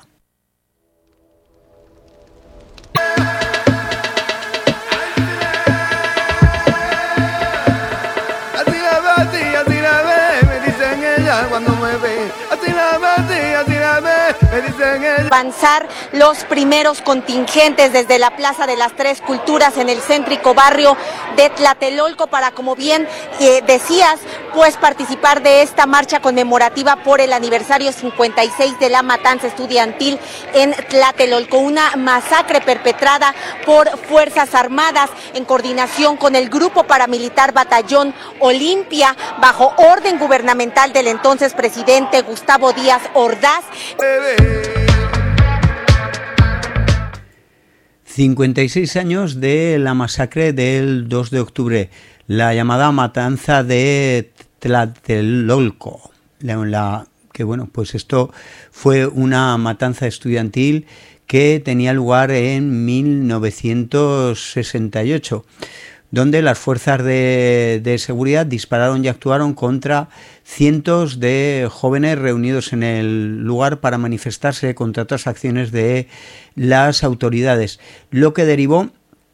Avanzar los primeros contingentes desde la Plaza de las Tres Culturas en el céntrico barrio de Tlatelolco para, como bien decías, pues participar de esta marcha conmemorativa por el aniversario 56 de la matanza estudiantil en Tlatelolco, una masacre perpetrada por Fuerzas Armadas en coordinación con el grupo paramilitar Batallón Olimpia bajo orden gubernamental del entonces presidente Gustavo Díaz Ordaz. 56 años de la masacre del 2 de octubre, la llamada matanza de Tlatelolco. Que bueno, pues esto fue una matanza estudiantil que tenía lugar en 1968, donde las fuerzas de seguridad dispararon y actuaron contra cientos de jóvenes reunidos en el lugar para manifestarse contra otras acciones de las autoridades, lo que derivó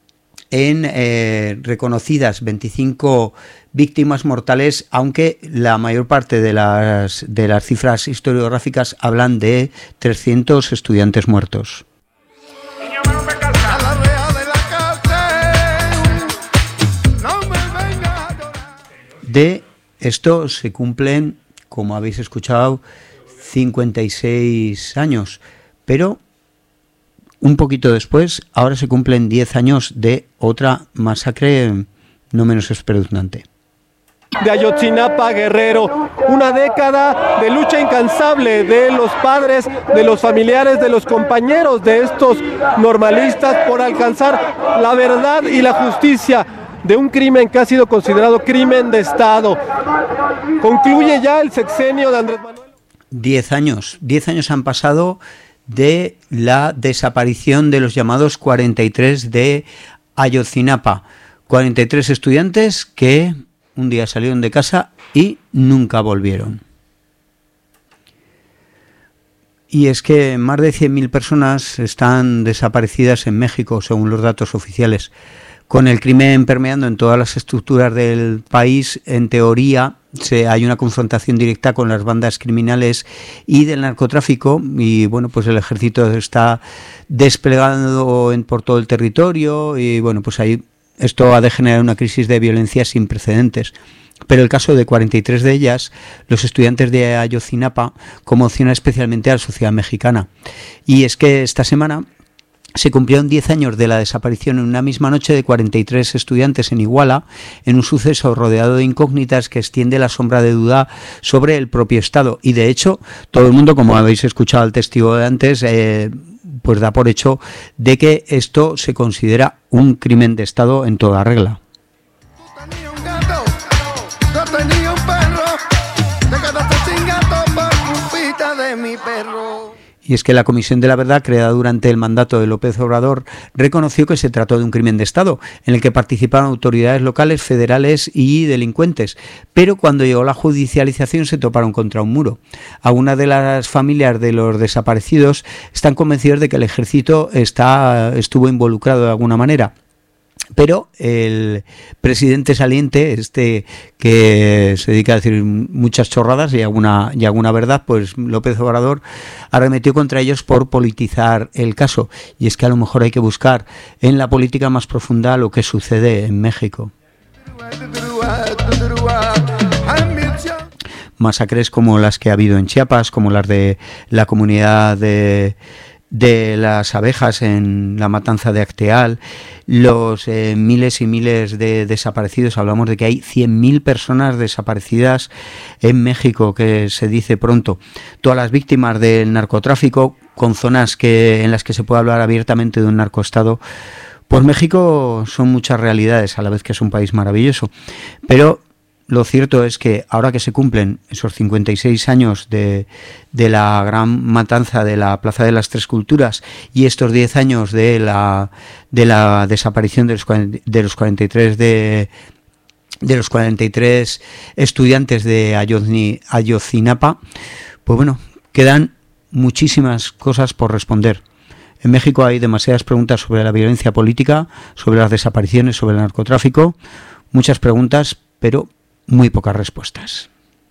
en reconocidas 25 víctimas mortales, aunque la mayor parte de las cifras historiográficas hablan de 300 estudiantes muertos. De esto se cumplen, como habéis escuchado, 56 años, pero un poquito después, ahora se cumplen 10 años de otra masacre no menos espeluznante. De Ayotzinapa, Guerrero, una década de lucha incansable de los padres, de los familiares, de los compañeros de estos normalistas por alcanzar la verdad y la justicia de un crimen que ha sido considerado crimen de Estado. Concluye ya el sexenio de Andrés Manuel. 10 años han pasado de la desaparición de los llamados 43 de Ayotzinapa. 43 estudiantes que un día salieron de casa y nunca volvieron. Y es que más de 100.000 personas están desaparecidas en México, según los datos oficiales. Con el crimen permeando en todas las estructuras del país, en teoría hay una confrontación directa con las bandas criminales y del narcotráfico, y bueno, pues el ejército está desplegado por todo el territorio y bueno, pues ahí esto ha de generar una crisis de violencia sin precedentes. Pero el caso de 43 de ellas, los estudiantes de Ayotzinapa, conmociona especialmente a la sociedad mexicana. Y es que esta semana se cumplieron 10 años de la desaparición en una misma noche de 43 estudiantes en Iguala, en un suceso rodeado de incógnitas que extiende la sombra de duda sobre el propio Estado. Y de hecho, todo el mundo, como habéis escuchado al testigo de antes, pues da por hecho de que esto se considera un crimen de Estado en toda regla. Yo tenía un perro, te quedaste sin gato por culpita de mi perro. Y es que la Comisión de la Verdad, creada durante el mandato de López Obrador, reconoció que se trató de un crimen de Estado, en el que participaron autoridades locales, federales y delincuentes. Pero cuando llegó la judicialización se toparon contra un muro. Algunas de las familias de los desaparecidos están convencidos de que el ejército estuvo involucrado de alguna manera. Pero el presidente saliente, que se dedica a decir muchas chorradas y alguna verdad, pues López Obrador arremetió contra ellos por politizar el caso. Y es que a lo mejor hay que buscar en la política más profunda lo que sucede en México. Masacres como las que ha habido en Chiapas, como las de la comunidad de las abejas en la matanza de Acteal, los miles y miles de desaparecidos. Hablamos de que hay 100.000 personas desaparecidas en México, que se dice pronto. Todas las víctimas del narcotráfico, con zonas en las que se puede hablar abiertamente de un narcoestado. Pues México son muchas realidades, a la vez que es un país maravilloso. Pero lo cierto es que ahora que se cumplen esos 56 años de la gran matanza de la Plaza de las Tres Culturas y estos 10 años de la desaparición de los 43 estudiantes de Ayotzinapa, pues bueno, quedan muchísimas cosas por responder. En México hay demasiadas preguntas sobre la violencia política, sobre las desapariciones, sobre el narcotráfico, muchas preguntas, pero muy pocas respuestas.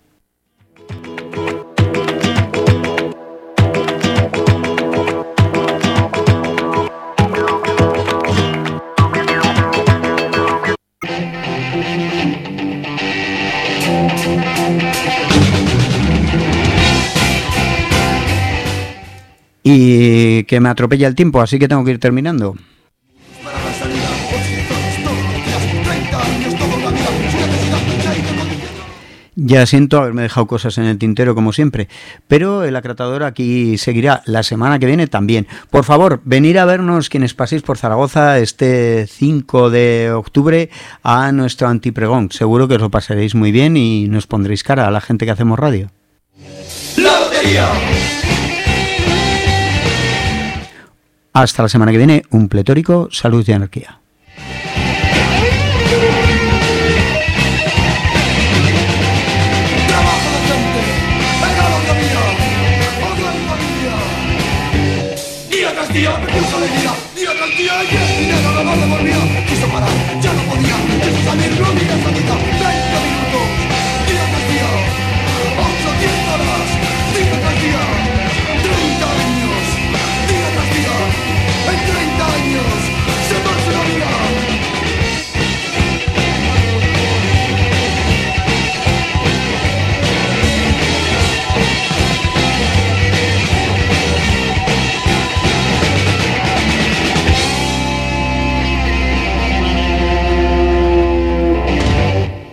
Y que me atropella el tiempo, así que tengo que ir terminando. Ya siento haberme dejado cosas en el tintero como siempre, pero el acratador aquí seguirá la semana que viene también. Por favor, venir a vernos quienes paséis por Zaragoza este 5 de octubre a nuestro antipregón. Seguro que os lo pasaréis muy bien y nos pondréis cara a la gente que hacemos radio. ¡La lotería! Hasta la semana que viene, un pletórico, salud y anarquía.